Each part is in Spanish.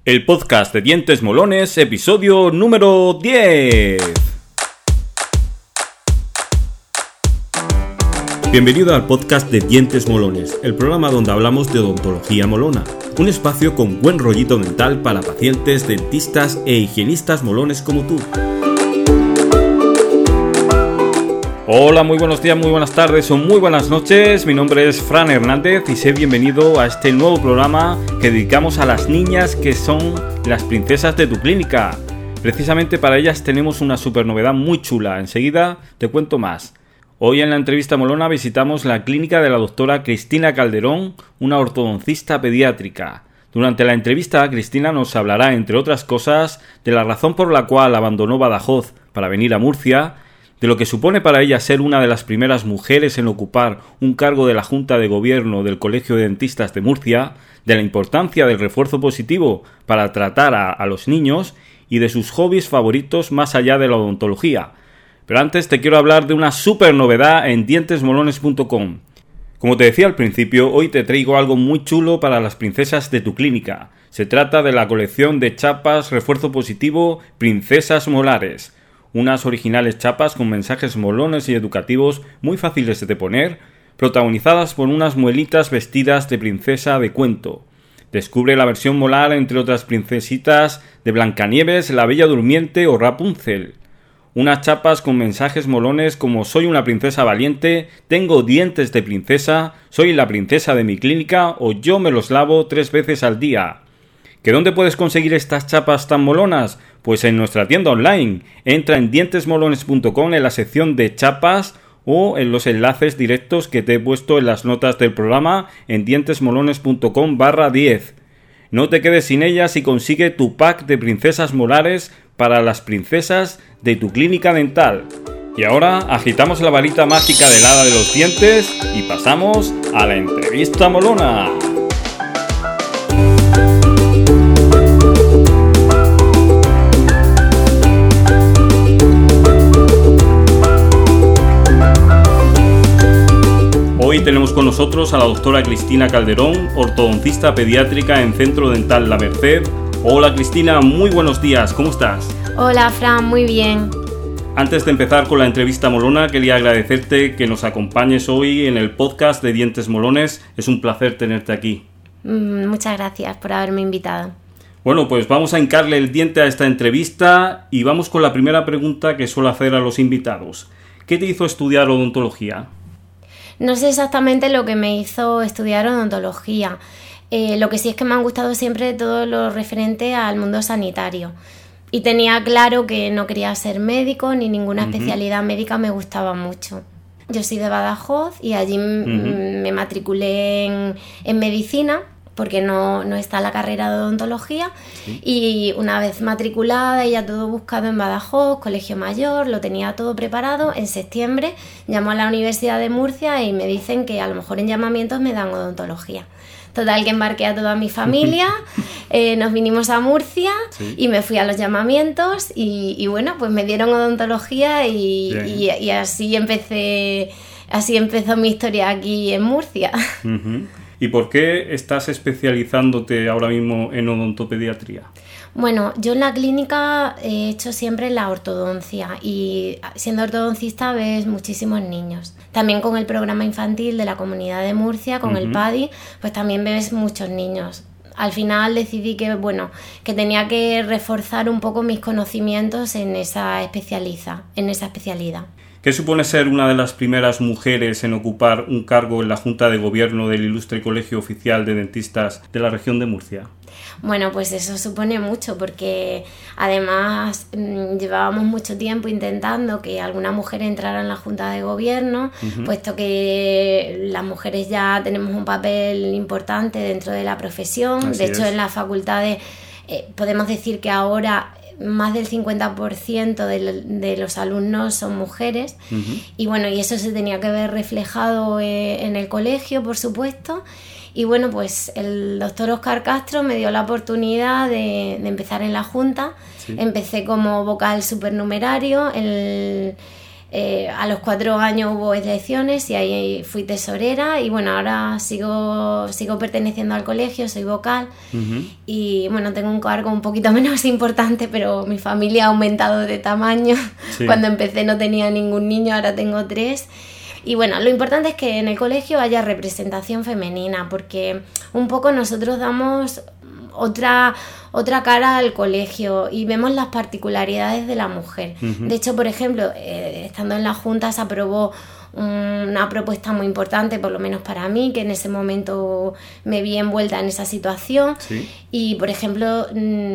El podcast de Dientes Molones, episodio número 10. Bienvenido al podcast de Dientes Molones, el programa donde hablamos de odontología molona, un espacio con buen rollito dental para pacientes, dentistas e higienistas molones como tú. Hola, muy buenos días, muy buenas tardes o muy buenas noches. Mi nombre es Fran Hernández y sé bienvenido a este nuevo programa que dedicamos a las niñas que son las princesas de tu clínica. Precisamente para ellas tenemos una super novedad muy chula. Enseguida te cuento más. Hoy en la entrevista molona visitamos la clínica de la doctora Cristina Calderón, una ortodoncista pediátrica. Durante la entrevista, Cristina nos hablará, entre otras cosas, de la razón por la cual abandonó Badajoz para venir a Murcia, de lo que supone para ella ser una de las primeras mujeres en ocupar un cargo de la Junta de Gobierno del Colegio de Dentistas de Murcia, de la importancia del refuerzo positivo para tratar a los niños y de sus hobbies favoritos más allá de la odontología. Pero antes te quiero hablar de una super novedad en dientesmolones.com. Como te decía al principio, hoy te traigo algo muy chulo para las princesas de tu clínica. Se trata de la colección de chapas refuerzo positivo Princesas Molares. Unas originales chapas con mensajes molones y educativos muy fáciles de poner, protagonizadas por unas muelitas vestidas de princesa de cuento. Descubre la versión molar entre otras princesitas de Blancanieves, La Bella Durmiente o Rapunzel. Unas chapas con mensajes molones como soy una princesa valiente, tengo dientes de princesa, soy la princesa de mi clínica o yo me los lavo 3 veces al día. ¿Que dónde puedes conseguir estas chapas tan molonas? Pues en nuestra tienda online. Entra en dientesmolones.com en la sección de chapas o en los enlaces directos que te he puesto en las notas del programa en dientesmolones.com/10. No te quedes sin ellas y consigue tu pack de princesas molares para las princesas de tu clínica dental. Y ahora agitamos la varita mágica del hada de los dientes y pasamos a la entrevista molona. Hoy tenemos con nosotros a la doctora Cristina Calderón, ortodoncista pediátrica en Centro Dental La Merced. Hola Cristina, muy buenos días, ¿cómo estás? Hola Fran, muy bien. Antes de empezar con la entrevista molona, quería agradecerte que nos acompañes hoy en el podcast de Dientes Molones. Es un placer tenerte aquí. Muchas gracias por haberme invitado. Bueno, pues vamos a hincarle el diente a esta entrevista y vamos con la primera pregunta que suelo hacer a los invitados. ¿Qué te hizo estudiar odontología? No sé exactamente lo que me hizo estudiar odontología. Lo que sí es que me han gustado siempre todo lo referente al mundo sanitario. Y tenía claro que no quería ser médico ni ninguna especialidad médica me gustaba mucho. Yo soy de Badajoz y allí me matriculé en medicina porque no está la carrera de odontología. Sí. Y una vez matriculada y ya todo buscado en Badajoz, colegio mayor, lo tenía todo preparado, en septiembre llamo a la Universidad de Murcia y me dicen que a lo mejor en llamamientos me dan odontología. Total, que embarqué a toda mi familia, nos vinimos a Murcia, sí, y me fui a los llamamientos y bueno, pues me dieron odontología y así empezó mi historia aquí en Murcia. Uh-huh. ¿Y por qué estás especializándote ahora mismo en odontopediatría? Bueno, yo en la clínica he hecho siempre la ortodoncia y siendo ortodoncista ves muchísimos niños. También con el programa infantil de la Comunidad de Murcia, con el PADI, pues también ves muchos niños. Al final decidí que tenía que reforzar un poco mis conocimientos en esa especialidad. ¿Qué supone ser una de las primeras mujeres en ocupar un cargo en la Junta de Gobierno del Ilustre Colegio Oficial de Dentistas de la región de Murcia? Bueno, pues eso supone mucho porque además llevábamos mucho tiempo intentando que alguna mujer entrara en la Junta de Gobierno, puesto que las mujeres ya tenemos un papel importante dentro de la profesión. Así de hecho, en las facultades podemos decir que ahora más del 50% de los alumnos son mujeres. Y bueno, y eso se tenía que ver reflejado en el colegio, por supuesto. Y bueno, pues el doctor Óscar Castro me dio la oportunidad de empezar en la Junta. Sí. Empecé como vocal supernumerario A los 4 años hubo elecciones y ahí fui tesorera y bueno, ahora sigo perteneciendo al colegio, soy vocal y bueno, tengo un cargo un poquito menos importante, pero mi familia ha aumentado de tamaño. Sí. Cuando empecé no tenía ningún niño, ahora tengo 3. Y bueno, lo importante es que en el colegio haya representación femenina, porque un poco nosotros damos otra cara al colegio y vemos las particularidades de la mujer. De hecho, por ejemplo, estando en la Junta se aprobó una propuesta muy importante, por lo menos para mí, que en ese momento me vi envuelta en esa situación. Sí. Y, por ejemplo,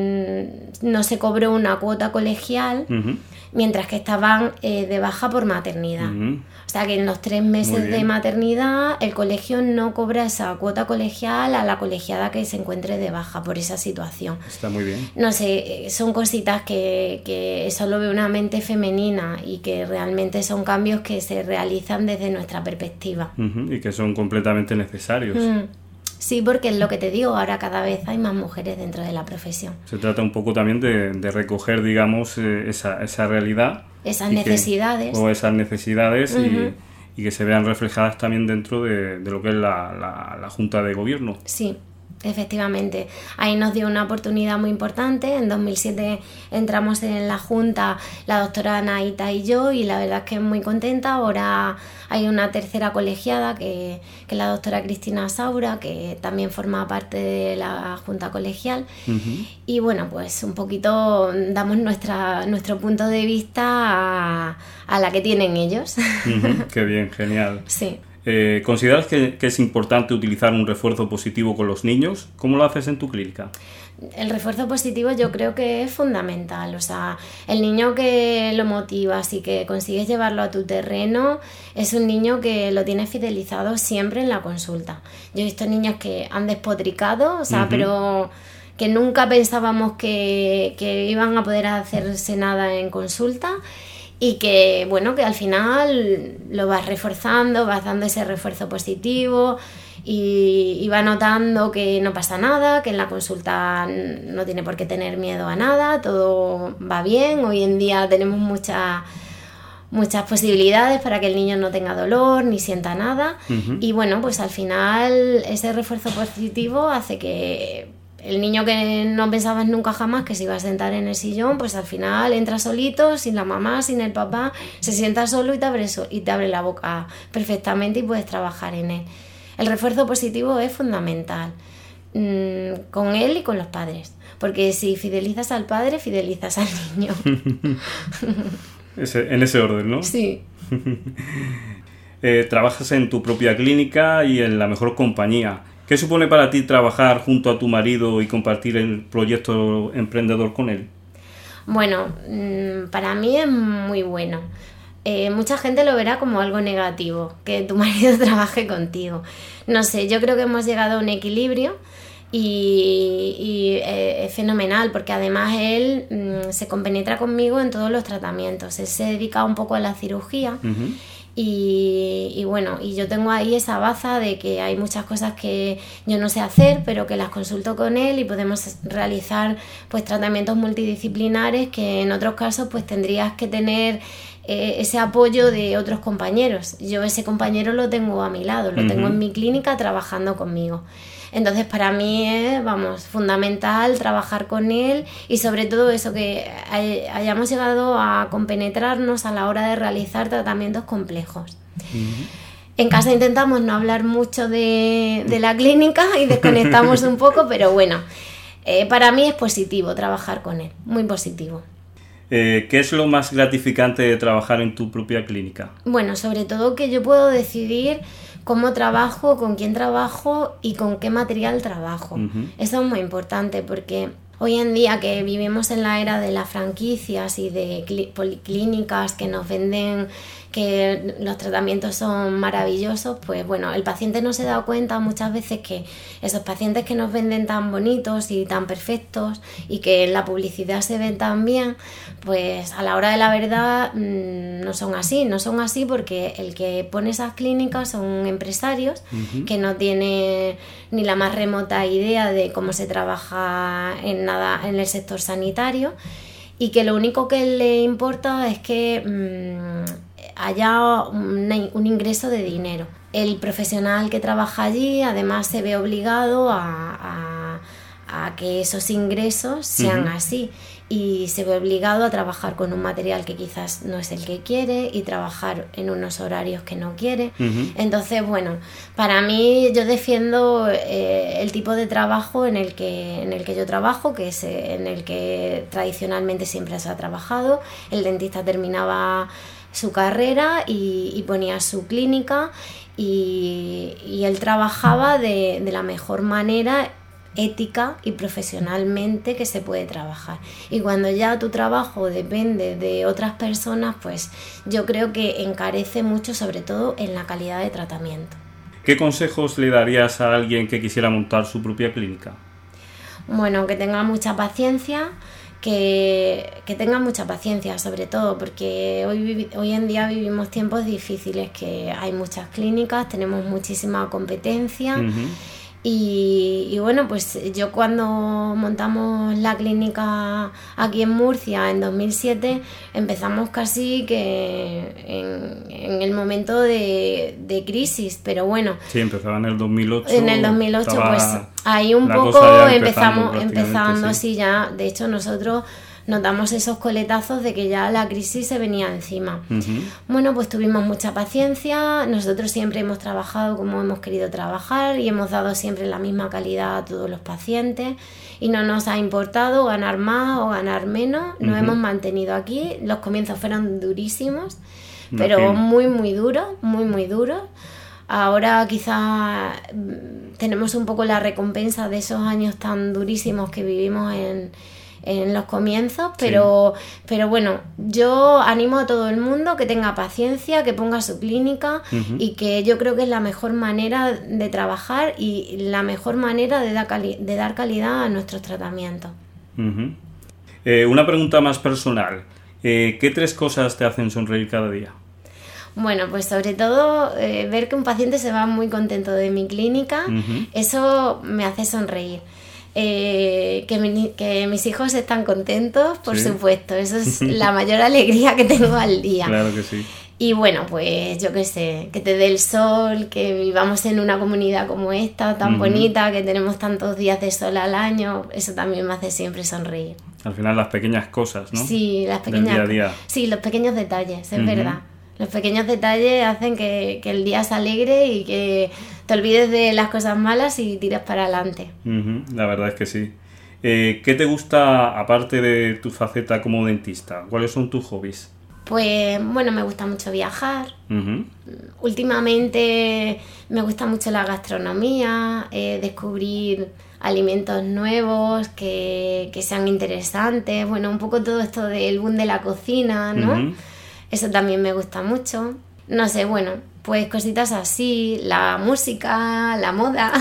no se cobró una cuota colegial mientras que estaban de baja por maternidad. O sea que en los 3 meses de maternidad el colegio no cobra esa cuota colegial a la colegiada que se encuentre de baja por esa situación. Está muy bien. No sé, son cositas que eso lo ve una mente femenina y que realmente son cambios que se realizan desde nuestra perspectiva. Y que son completamente necesarios. Sí, porque es lo que te digo, ahora cada vez hay más mujeres dentro de la profesión. Se trata un poco también de recoger, digamos, esa realidad. Esas necesidades. Esas necesidades y que se vean reflejadas también dentro de lo que es la Junta de Gobierno. Sí, efectivamente. Ahí nos dio una oportunidad muy importante. En 2007 entramos en la Junta, la doctora Anaíta y yo, y la verdad es que muy contenta. Ahora hay una tercera colegiada que es la doctora Cristina Saura, que también forma parte de la Junta Colegial. Y bueno, pues un poquito damos nuestro punto de vista a la que tienen ellos. Qué bien, genial. Sí. ¿Consideras que es importante utilizar un refuerzo positivo con los niños? ¿Cómo lo haces en tu clínica? El refuerzo positivo yo creo que es fundamental. O sea, el niño que lo motivas y que consigues llevarlo a tu terreno es un niño que lo tienes fidelizado siempre en la consulta. Yo he visto niños que han despotricado, o sea, pero que nunca pensábamos que iban a poder hacerse nada en consulta. Y que, bueno, que al final lo vas reforzando, vas dando ese refuerzo positivo y va notando que no pasa nada, que en la consulta no tiene por qué tener miedo a nada, todo va bien. Hoy en día tenemos muchas posibilidades para que el niño no tenga dolor ni sienta nada. Y bueno, pues al final ese refuerzo positivo hace que el niño que no pensabas nunca jamás que se iba a sentar en el sillón, pues al final entra solito, sin la mamá, sin el papá, se sienta solo y te abre la boca perfectamente y puedes trabajar en él. El refuerzo positivo es fundamental con él y con los padres, porque si fidelizas al padre, fidelizas al niño. En ese orden, ¿no? Sí. Trabajas en tu propia clínica y en la mejor compañía. ¿Qué supone para ti trabajar junto a tu marido y compartir el proyecto emprendedor con él? Bueno, para mí es muy bueno. Mucha gente lo verá como algo negativo, que tu marido trabaje contigo. No sé, yo creo que hemos llegado a un equilibrio y es fenomenal, porque además él se compenetra conmigo en todos los tratamientos. Él se dedica un poco a la cirugía. Y bueno, y yo tengo ahí esa baza de que hay muchas cosas que yo no sé hacer, pero que las consulto con él y podemos realizar pues tratamientos multidisciplinares que en otros casos pues tendrías que tener ese apoyo de otros compañeros. Yo ese compañero lo tengo a mi lado, lo tengo en mi clínica trabajando conmigo. Entonces para mí es, fundamental trabajar con él y sobre todo eso, que hayamos llegado a compenetrarnos a la hora de realizar tratamientos complejos. En casa intentamos no hablar mucho de la clínica y desconectamos un poco, pero bueno, para mí es positivo trabajar con él, muy positivo. ¿Qué es lo más gratificante de trabajar en tu propia clínica? Bueno, sobre todo que yo puedo decidir cómo trabajo, con quién trabajo y con qué material trabajo. Eso es muy importante porque hoy en día que vivimos en la era de las franquicias y de policlínicas que nos venden que los tratamientos son maravillosos, pues bueno, el paciente no se da cuenta muchas veces que esos pacientes que nos venden tan bonitos y tan perfectos y que en la publicidad se ven tan bien, pues a la hora de la verdad no son así porque el que pone esas clínicas son empresarios que no tienen ni la más remota idea de cómo se trabaja en el sector sanitario y que lo único que le importa es que haya un ingreso de dinero. El profesional que trabaja allí además se ve obligado a que esos ingresos sean así, y se ve obligado a trabajar con un material que quizás no es el que quiere y trabajar en unos horarios que no quiere. Entonces, bueno, para mí yo defiendo el tipo de trabajo en el que yo trabajo, que es en el que tradicionalmente siempre se ha trabajado. El dentista terminaba su carrera y ponía su clínica, y él trabajaba de la mejor manera, ética y profesionalmente, que se puede trabajar. Y cuando ya tu trabajo depende de otras personas, pues yo creo que encarece mucho, sobre todo en la calidad de tratamiento. ¿Qué consejos le darías a alguien que quisiera montar su propia clínica? Bueno, que tenga mucha paciencia, que tenga mucha paciencia, sobre todo porque hoy en día vivimos tiempos difíciles, que hay muchas clínicas, tenemos muchísima competencia. Y bueno, pues yo cuando montamos la clínica aquí en Murcia en 2007, empezamos casi que en el momento de crisis, pero bueno. Sí, empezaba en el 2008. En el 2008, pues ahí un poco empezando, sí, ya. De hecho, nosotros notamos esos coletazos de que ya la crisis se venía encima. Bueno, pues tuvimos mucha paciencia, nosotros siempre hemos trabajado como hemos querido trabajar y hemos dado siempre la misma calidad a todos los pacientes, y no nos ha importado ganar más o ganar menos, nos hemos mantenido aquí. Los comienzos fueron durísimos, pero muy duros, muy duros. Ahora quizá tenemos un poco la recompensa de esos años tan durísimos que vivimos en los comienzos, pero bueno, yo animo a todo el mundo que tenga paciencia, que ponga su clínica, y que yo creo que es la mejor manera de trabajar y la mejor manera de dar calidad a nuestros tratamientos. Una pregunta más personal. ¿Qué 3 cosas te hacen sonreír cada día? Bueno, pues sobre todo ver que un paciente se va muy contento de mi clínica, eso me hace sonreír. Que mis hijos están contentos, por supuesto, eso es la mayor alegría que tengo al día. Claro que sí. Y bueno, pues yo qué sé, que te dé el sol, que vivamos en una comunidad como esta, tan bonita, que tenemos tantos días de sol al año, eso también me hace siempre sonreír. Al final las pequeñas cosas, ¿no? Sí, las pequeñas. Del día a día. Sí, los pequeños detalles, es verdad. Los pequeños detalles hacen que el día se alegre y que te olvides de las cosas malas y tiras para adelante. La verdad es que sí. ¿Qué te gusta aparte de tu faceta como dentista? ¿Cuáles son tus hobbies? Pues bueno, me gusta mucho viajar. Últimamente me gusta mucho la gastronomía, descubrir alimentos nuevos que sean interesantes. Bueno, un poco todo esto del boom de la cocina, ¿no? Eso también me gusta mucho. No sé, bueno, pues cositas así, la música, la moda.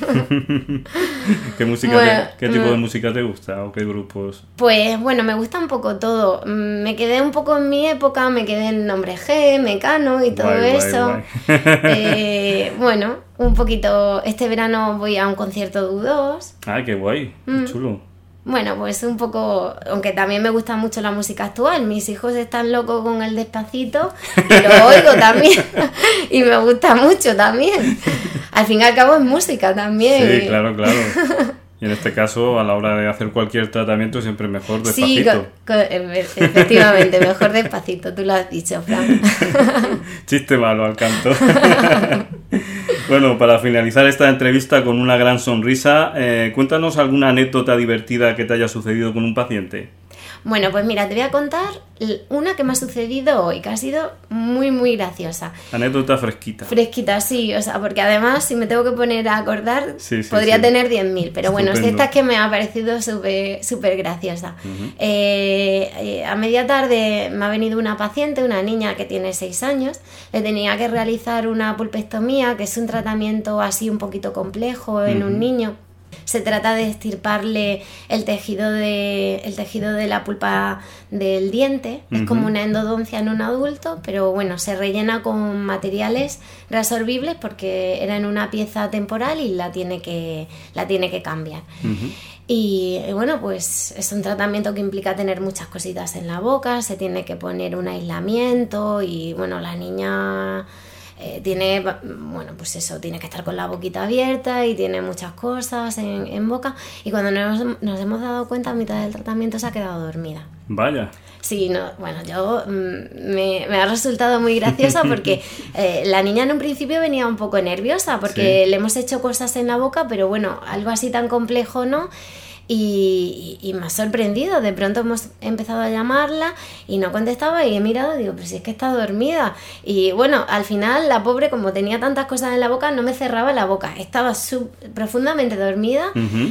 ¿Qué tipo de música te gusta o qué grupos? Pues bueno, me gusta un poco todo. Me quedé un poco en mi época, me quedé en Nombre G, Mecano y todo eso. Bueno, un poquito. Este verano voy a un concierto de U2. ¡Ay, qué guay! Qué chulo. Bueno, pues un poco, aunque también me gusta mucho la música actual, mis hijos están locos con el Despacito y lo oigo también y me gusta mucho también. Al fin y al cabo es música también. Sí, claro. Y en este caso, a la hora de hacer cualquier tratamiento, siempre mejor Despacito. Sí, efectivamente, mejor Despacito, tú lo has dicho, Fran. Chiste malo al canto. Bueno, para finalizar esta entrevista con una gran sonrisa, cuéntanos alguna anécdota divertida que te haya sucedido con un paciente. Bueno, pues mira, te voy a contar una que me ha sucedido hoy, que ha sido muy graciosa. Anécdota fresquita. Fresquita, sí, o sea, porque además si me tengo que poner a acordar, podría tener 10.000, pero bueno, esta es que me ha parecido súper graciosa. A media tarde me ha venido una paciente, una niña que tiene 6 años, le tenía que realizar una pulpectomía, que es un tratamiento así un poquito complejo en un niño. Se trata de extirparle el tejido de la pulpa del diente. Es como una endodoncia en un adulto, pero bueno, se rellena con materiales reabsorbibles porque era en una pieza temporal y la tiene que cambiar. Y bueno, pues es un tratamiento que implica tener muchas cositas en la boca, se tiene que poner un aislamiento y bueno, la niña tiene, bueno, pues eso, tiene que estar con la boquita abierta y tiene muchas cosas en boca. Y cuando nos hemos dado cuenta, a mitad del tratamiento se ha quedado dormida. Vaya. Sí, no, bueno, yo me ha resultado muy gracioso porque la niña en un principio venía un poco nerviosa porque le hemos hecho cosas en la boca, pero bueno, algo así tan complejo, ¿no? Y me ha sorprendido, de pronto hemos empezado a llamarla y no contestaba y he mirado y digo, pero si es que está dormida. Y bueno, al final la pobre, como tenía tantas cosas en la boca, no me cerraba la boca, estaba profundamente dormida,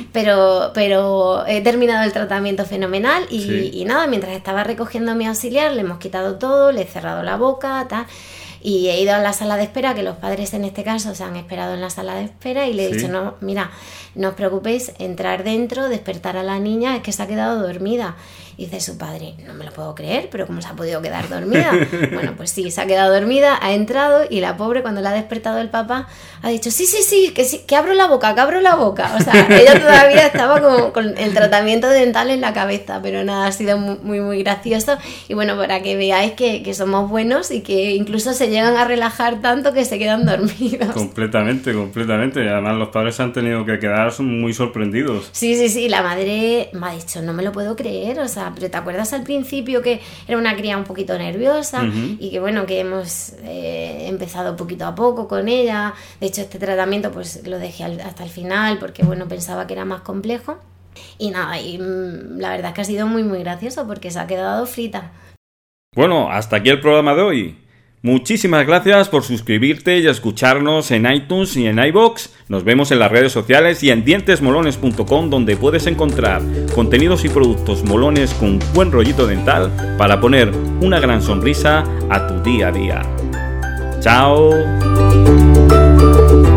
pero he terminado el tratamiento fenomenal y nada, mientras estaba recogiendo a mi auxiliar le hemos quitado todo, le he cerrado la boca, tal. Y he ido a la sala de espera, que los padres en este caso se han esperado en la sala de espera y le he dicho, no, mira, no os preocupéis, entrar dentro, despertar a la niña, es que se ha quedado dormida. Y dice su padre, no me lo puedo creer, pero ¿cómo se ha podido quedar dormida? Bueno, pues sí, se ha quedado dormida, ha entrado y la pobre, cuando la ha despertado el papá, ha dicho, sí, que abro la boca, que abro la boca. O sea, ella todavía estaba con el tratamiento dental en la cabeza, pero nada, ha sido muy, muy gracioso. Y bueno, para que veáis que somos buenos y que incluso se llegan a relajar tanto que se quedan dormidos. Completamente. Y además los padres se han tenido que quedar muy sorprendidos. Sí, la madre me ha dicho, no me lo puedo creer, o sea, pero ¿te acuerdas al principio que era una cría un poquito nerviosa? Y que bueno, que hemos empezado poquito a poco con ella. De hecho, este tratamiento pues lo dejé hasta el final porque bueno, pensaba que era más complejo. Y nada, la verdad es que ha sido muy, muy gracioso porque se ha quedado frita. Bueno, hasta aquí el programa de hoy. Muchísimas gracias por suscribirte y escucharnos en iTunes y en iVoox. Nos vemos en las redes sociales y en dientesmolones.com, donde puedes encontrar contenidos y productos molones con buen rollito dental para poner una gran sonrisa a tu día a día. ¡Chao!